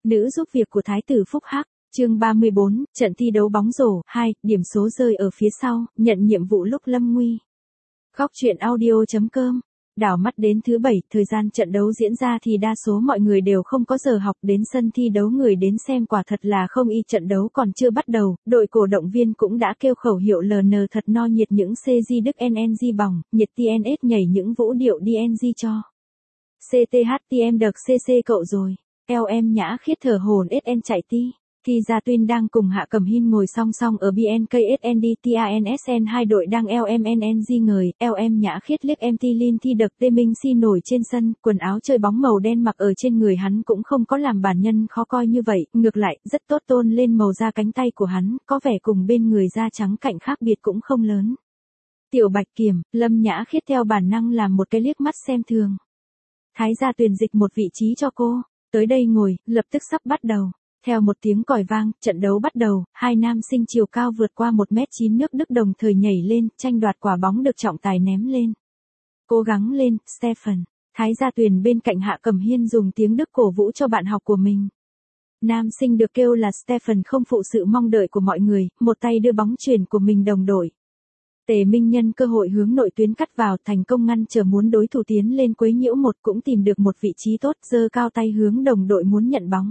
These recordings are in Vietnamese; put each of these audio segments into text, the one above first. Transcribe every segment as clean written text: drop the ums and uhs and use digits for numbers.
Nữ giúp việc của Thái tử Phúc Hắc, chương 34, trận thi đấu bóng rổ, 2, điểm số rơi ở phía sau, nhận nhiệm vụ lúc lâm nguy. Góc truyện audio.com. Đảo mắt đến thứ bảy, thời gian trận đấu diễn ra thì đa số mọi người đều không có giờ học, đến sân thi đấu người đến xem quả thật là không y. Trận đấu còn chưa bắt đầu, đội cổ động viên cũng đã kêu khẩu hiệu LN thật no nhiệt những CG Đức NNG bỏng, nhiệt TNS nhảy những vũ điệu DNG cho. CTHTM đợt CC cậu rồi. LM Nhã Khiết thở hổn SN chạy ti. Thì Gia Tuyên đang cùng Hạ Cẩm Hiên ngồi song song ở BNKSND TANSN, hai đội đang LMNNG ngời. LM Nhã Khiết liếc MT Linh Thi đợt Tê Minh Si nổi trên sân, quần áo chơi bóng màu đen mặc ở trên người hắn cũng không có làm bản nhân khó coi như vậy, ngược lại, rất tốt, tôn lên màu da cánh tay của hắn, có vẻ cùng bên người da trắng cạnh khác biệt cũng không lớn. Tiểu Bạch Kiểm, Lâm Nhã Khiết theo bản năng làm một cái liếc mắt xem thường. Thái Gia Tuyền dịch một vị trí cho cô, tới đây ngồi, lập tức sắp bắt đầu. Theo một tiếng còi vang, trận đấu bắt đầu, hai nam sinh chiều cao vượt qua 1m9 nước Đức đồng thời nhảy lên, tranh đoạt quả bóng được trọng tài ném lên. Cố gắng lên, Stephen. Thái Gia Tuyền bên cạnh Hạ Cẩm Hiên dùng tiếng Đức cổ vũ cho bạn học của mình. Nam sinh được kêu là Stephen không phụ sự mong đợi của mọi người, một tay đưa bóng chuyền của mình đồng đội. Tề Minh nhân cơ hội hướng nội tuyến cắt vào, thành công ngăn trở muốn đối thủ tiến lên quấy nhiễu cũng tìm được một vị trí tốt, giơ cao tay hướng đồng đội muốn nhận bóng.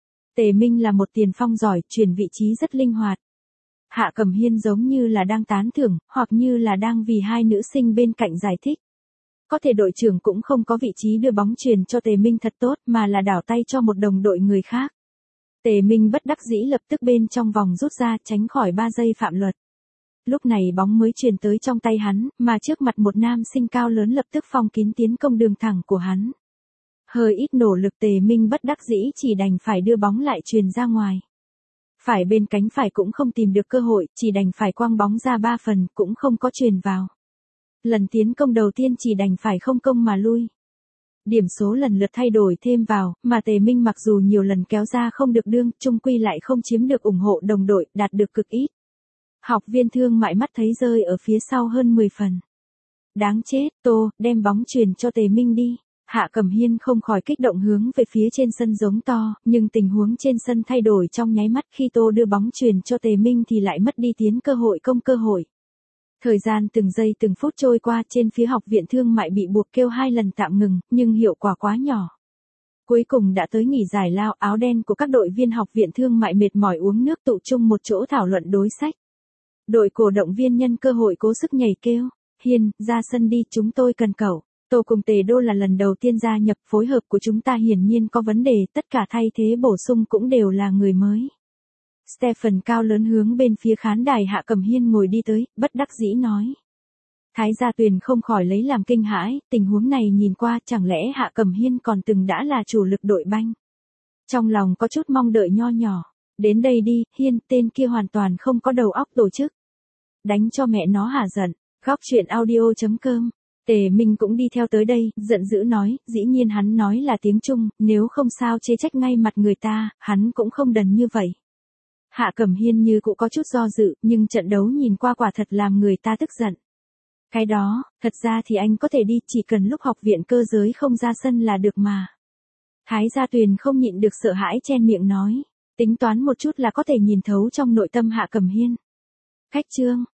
Tề Minh là một tiền phong giỏi, chuyển vị trí rất linh hoạt. Hạ Cẩm Hiên giống như là đang tán thưởng, hoặc như là đang vì hai nữ sinh bên cạnh giải thích. Có thể đội trưởng cũng không có vị trí đưa bóng chuyền cho Tề Minh thật tốt, mà là đảo tay cho một đồng đội người khác. Tề Minh bất đắc dĩ lập tức bên trong vòng rút ra, tránh khỏi 3 giây phạm luật. Lúc này bóng mới truyền tới trong tay hắn, mà trước mặt một nam sinh cao lớn lập tức phong kín tiến công đường thẳng của hắn. Hơi ít nỗ lực, Tề Minh bất đắc dĩ chỉ đành phải đưa bóng lại truyền ra ngoài. Phải bên cánh phải cũng không tìm được cơ hội, chỉ đành phải quăng bóng ra 3 phần, cũng không có truyền vào. Lần tiến công đầu tiên chỉ đành phải không công mà lui. Điểm số lần lượt thay đổi thêm vào, mà Tề Minh mặc dù nhiều lần kéo ra không được đương, chung quy lại không chiếm được ủng hộ đồng đội, đạt được cực ít. Học viên thương mại mắt thấy rơi ở phía sau hơn 10 phần. Đáng chết, Tô, đem bóng truyền cho Tề Minh đi. Hạ Cẩm Hiên không khỏi kích động hướng về phía trên sân giống to, nhưng tình huống trên sân thay đổi trong nháy mắt, khi Tô đưa bóng truyền cho Tề Minh thì lại mất đi tiến cơ hội công cơ hội. Thời gian từng giây từng phút trôi qua, trên phía học viện thương mại bị buộc kêu 2 lần tạm ngừng, nhưng hiệu quả quá nhỏ. Cuối cùng đã tới nghỉ giải lao, áo đen của các đội viên học viện thương mại mệt mỏi uống nước tụ chung một chỗ thảo luận đối sách. Đội cổ động viên nhân cơ hội cố sức nhảy kêu, Hiên, ra sân đi, chúng tôi cần cậu. Tô cùng Tề Đô là lần đầu tiên gia nhập, phối hợp của chúng ta hiển nhiên có vấn đề, tất cả thay thế bổ sung cũng đều là người mới. Stephen cao lớn hướng bên phía khán đài Hạ Cẩm Hiên ngồi đi tới, bất đắc dĩ nói. Thái Gia Tuyền không khỏi lấy làm kinh hãi, tình huống này nhìn qua chẳng lẽ Hạ Cẩm Hiên còn từng đã là chủ lực đội banh. Trong lòng có chút mong đợi nho nhỏ, đến đây đi, Hiên, tên kia hoàn toàn không có đầu óc tổ chức. Đánh cho mẹ nó hả giận, góc truyện audio.com. Tề Minh cũng đi theo tới đây, giận dữ nói, dĩ nhiên hắn nói là tiếng Trung, nếu không sao chê trách ngay mặt người ta, hắn cũng không đần như vậy. Hạ Cẩm Hiên như cũng có chút do dự, nhưng trận đấu nhìn qua quả thật làm người ta tức giận. Cái đó, thật ra thì anh có thể đi, chỉ cần lúc học viện cơ giới không ra sân là được mà. Thái Gia Tuyền không nhịn được sợ hãi chen miệng nói, tính toán một chút là có thể nhìn thấu trong nội tâm Hạ Cẩm Hiên. Khách trương,